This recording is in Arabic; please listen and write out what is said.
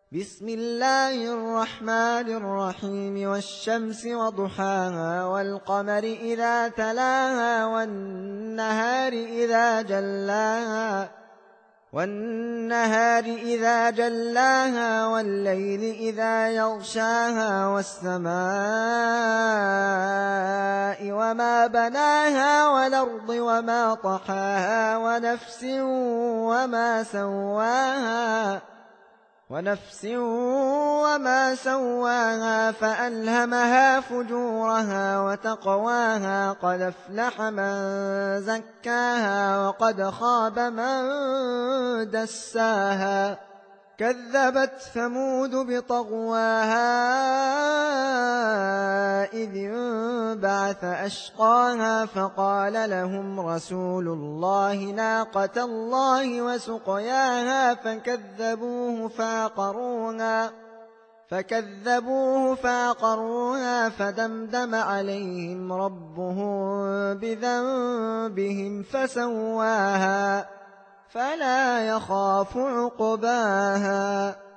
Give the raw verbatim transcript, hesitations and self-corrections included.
بسم الله الرحمن الرحيم والشمس وضحاها والقمر إذا تلاها والنهار إذا جلاها والنهار إذا جلاها والليل إذا يغشاها والسماء وما بناها والأرض وما طحاها ونفس وما سواها ونفس وما سواها فألهمها فجورها وتقواها قد أفلح من زكاها وقد خاب من دساها كذبت ثمود بطغواها إذ انبعث أشقاها فقال لهم رسول الله ناقة الله وسقياها فكذبوه فعقروها فكذبوه فعقروها فدمدم عليهم ربهم بذنبهم فسواها فلا يخاف عقباها